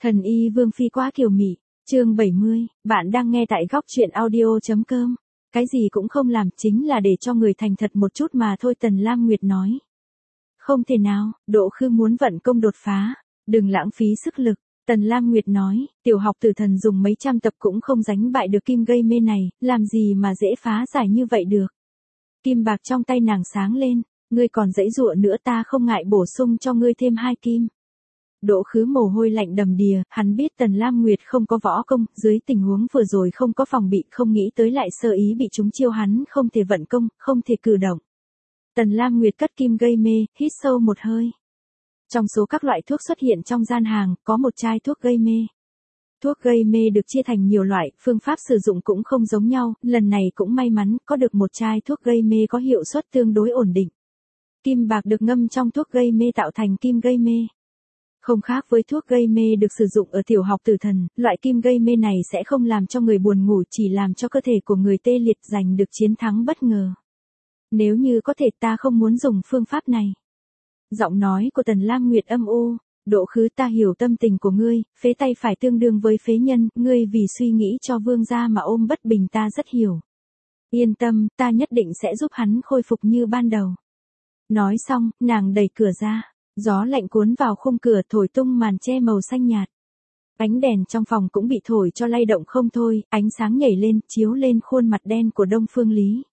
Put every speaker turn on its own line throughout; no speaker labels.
Thần y Vương Phi quá kiều mị, chương 70, bạn đang nghe tại góc truyện audio.com. Cái gì cũng không làm chính là để cho người thành thật một chút mà thôi, Tần Lam Nguyệt nói. Không thể nào, Đỗ Khư muốn vận công đột phá, đừng lãng phí sức lực. Tần Lam Nguyệt nói, tiểu học tử thần dùng mấy trăm tập cũng không đánh bại được kim gây mê này, làm gì mà dễ phá giải như vậy được. Kim bạc trong tay nàng sáng lên, ngươi còn giãy giụa nữa, ta không ngại bổ sung cho ngươi thêm 2 kim. Đỗ Khứ mồ hôi lạnh đầm đìa, hắn biết Tần Lam Nguyệt không có võ công, dưới tình huống vừa rồi không có phòng bị, không nghĩ tới lại sơ ý bị trúng chiêu, hắn không thể vận công, không thể cử động. Tần Lam Nguyệt cất kim gây mê, hít sâu một hơi. Trong số các loại thuốc xuất hiện trong gian hàng, có một chai thuốc gây mê. Thuốc gây mê được chia thành nhiều loại, phương pháp sử dụng cũng không giống nhau, lần này cũng may mắn có được một chai thuốc gây mê có hiệu suất tương đối ổn định. Kim bạc được ngâm trong thuốc gây mê tạo thành kim gây mê. Không khác với thuốc gây mê được sử dụng ở tiểu học tử thần, loại kim gây mê này sẽ không làm cho người buồn ngủ, chỉ làm cho cơ thể của người tê liệt, giành được chiến thắng bất ngờ. Nếu như có thể ta không muốn dùng phương pháp này. Giọng nói của Tần Lam Nguyệt âm u, Đỗ Khứ, ta hiểu tâm tình của ngươi, phế tay phải tương đương với phế nhân, ngươi vì suy nghĩ cho vương gia mà ôm bất bình, ta rất hiểu. Yên tâm, ta nhất định sẽ giúp hắn khôi phục như ban đầu. Nói xong, nàng đẩy cửa ra. Gió lạnh cuốn vào khung cửa, thổi tung màn che màu xanh nhạt. Ánh đèn trong phòng cũng bị thổi cho lay động không thôi, ánh sáng nhảy lên, chiếu lên khuôn mặt đen của Đông Phương Lý.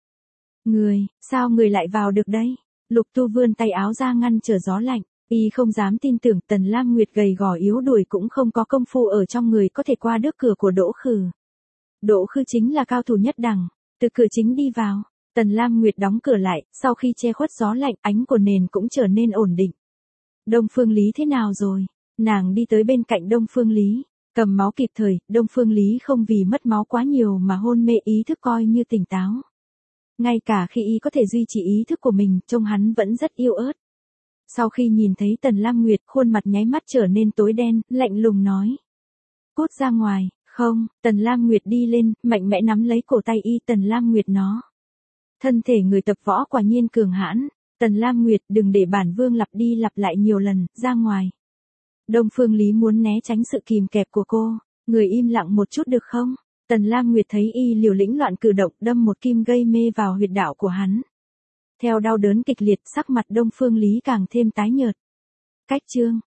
Sao người lại vào được đây? Lục Tu vươn tay áo ra ngăn trở gió lạnh, y không dám tin tưởng Tần Lam Nguyệt gầy gò yếu đuối cũng không có công phu ở trong người có thể qua được cửa của Đỗ Khứ. Đỗ Khứ chính là cao thủ nhất đẳng, từ cửa chính đi vào. Tần Lam Nguyệt đóng cửa lại, sau khi che khuất gió lạnh, ánh của nền cũng trở nên ổn định. Đông Phương Lý thế nào rồi? Nàng đi tới bên cạnh Đông Phương Lý, cầm máu kịp thời, Đông Phương Lý không vì mất máu quá nhiều mà hôn mê, ý thức coi như tỉnh táo. Ngay cả khi y có thể duy trì ý thức của mình, trông hắn vẫn rất yếu ớt. Sau khi nhìn thấy Tần Lam Nguyệt, khuôn mặt nháy mắt trở nên tối đen, lạnh lùng nói. Cút ra ngoài, không, Tần Lam Nguyệt đi lên, mạnh mẽ nắm lấy cổ tay y. Tần Lam Nguyệt nó. Thân thể người tập võ quả nhiên cường hãn. Tần Lam Nguyệt, đừng để bản vương lặp đi lặp lại nhiều lần, ra ngoài. Đông Phương Lý muốn né tránh sự kìm kẹp của cô, người im lặng một chút được không? Tần Lam Nguyệt thấy y liều lĩnh loạn cử động, đâm một kim gây mê vào huyệt đạo của hắn. Theo đau đớn kịch liệt, sắc mặt Đông Phương Lý càng thêm tái nhợt. Cách chương.